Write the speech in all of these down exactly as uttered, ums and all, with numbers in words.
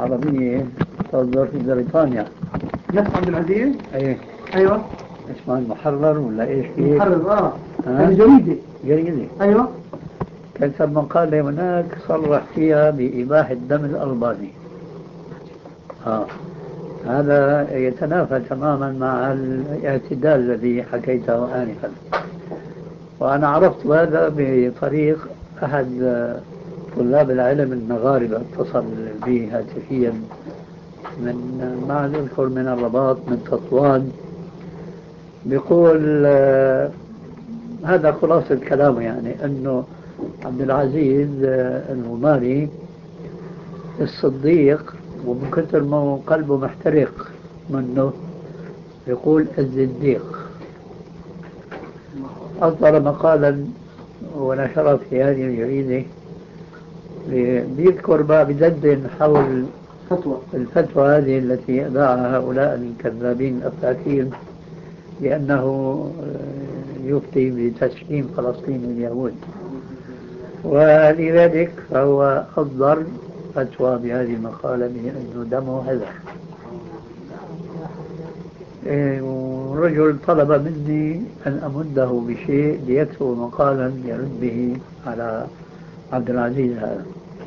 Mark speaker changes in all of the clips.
Speaker 1: عربية تصدر في بريطانيا.
Speaker 2: نفس عبد العزيز؟
Speaker 1: ايه.
Speaker 2: ايوه.
Speaker 1: اسمها المحرر ولا ايش فيه؟
Speaker 2: المحرر اه. الجريدة.
Speaker 1: جريدة.
Speaker 2: ايوه.
Speaker 1: كتب مقالة هناك صرح فيها بإباحة دم الألباني. اه هذا يتنافى تماما مع الاعتدال الذي حكيته آنفا. وأنا عرفت هذا بطريق أحد طلاب العلم المغاربة، اتصل بي هاتفيا من ما أذكر من الرباط من تطوان، بيقول آه هذا خلاصة كلامه، يعني أنه عبد العزيز آه الغماري الصديق، ومن كثر ما قلبه محترق منه يقول الزنديق. أصدر مقالا ونشر في هذه الجريدة بيذكر بقى بدندن حول
Speaker 2: فتوى
Speaker 1: الفتوى هذه التي أذاعها هؤلاء الكذابين الأفاكين بأنه يفتي بتسليم فلسطين لليهود، ولذلك فهو أصدر فتوى بهذه المقالة بأنه دمه هذا. ورجل طلب مني أن أمده بشيء ليكتب مقالا يرد به على عبد العزيز هذا.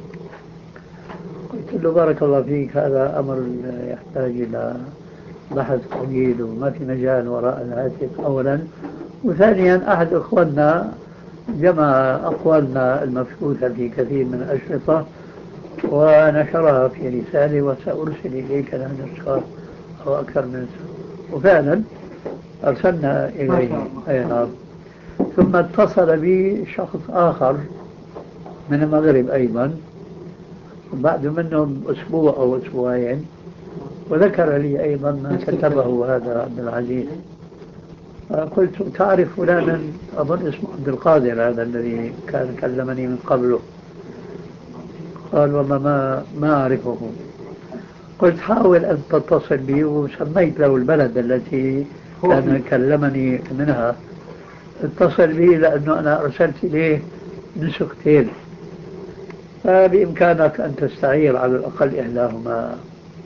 Speaker 1: قلت له بارك الله فيك، هذا أمر يحتاج إلى بحث طويل وما في مجال وراء الهاتف أولا، وثانيا أحد أخواننا جمع أقوالنا المبثوثة في كثير من الأشرطة ونشرها في رسالة وسأرسل إليك لها نسخة أو أكثر من نسخة، وفعلا أرسلنا إليه. أي نعم. ثم اتصل بي شخص آخر من المغرب أيضا بعد منهم أسبوع أو أسبوعين، وذكر لي أيضا ما كتبه هذا عبد العزيز. قلت تعرف فلانا؟ أظن اسمه عبد القادر هذا الذي كان كلمني من قبله. قال والله ما ما أعرفه. قلت حاول أن تتصل بي، وسميت له البلد التي كان كلمني منها. اتصل بي لأنه أنا أرسلت إليه نسختين، فبإمكانك أن تستعير على الأقل إحداهما.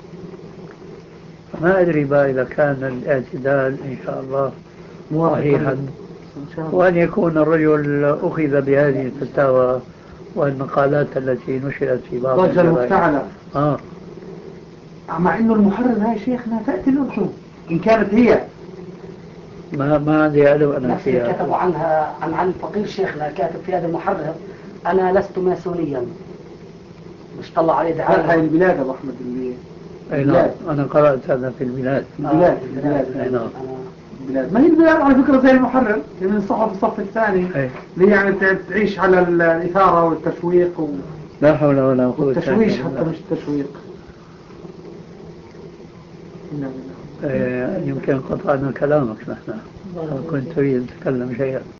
Speaker 1: ما أدري بقى إذا كان الاعتدال إن شاء الله صحيحا، وأن يكون الرجل أخذ بهذه الفتاوى والمقالات التي نشرت في بعض
Speaker 2: الضجة المفتعلة.
Speaker 1: آه.
Speaker 2: مع إنه المحرر هاي شيخنا تأتي الأردن إن كانت هي
Speaker 1: ما ما عندي علم أنا فيها.
Speaker 3: كتبوا عنها عن علي الفقير شيخنا كاتب في هذا المحرر أنا لست ماسونيا، مش طلع عليه دعاية.
Speaker 2: هاي البلاد أبو أحمد اللي
Speaker 1: أي نعم أنا قرأت هذا في البلاد.
Speaker 2: البلاد البلاد
Speaker 1: أي نعم.
Speaker 2: البلاد ما هي البلاد على فكرة زي المحرر من الصحف الصف الثاني اللي يعني تعيش على الإثارة والتشويق و...
Speaker 1: لا حول ولا قوة إلا بالله.
Speaker 2: التشويش حتى مش التشويق.
Speaker 1: يمكن قطعنا كلامك نحن، كنت تريد تتكلم شيئا.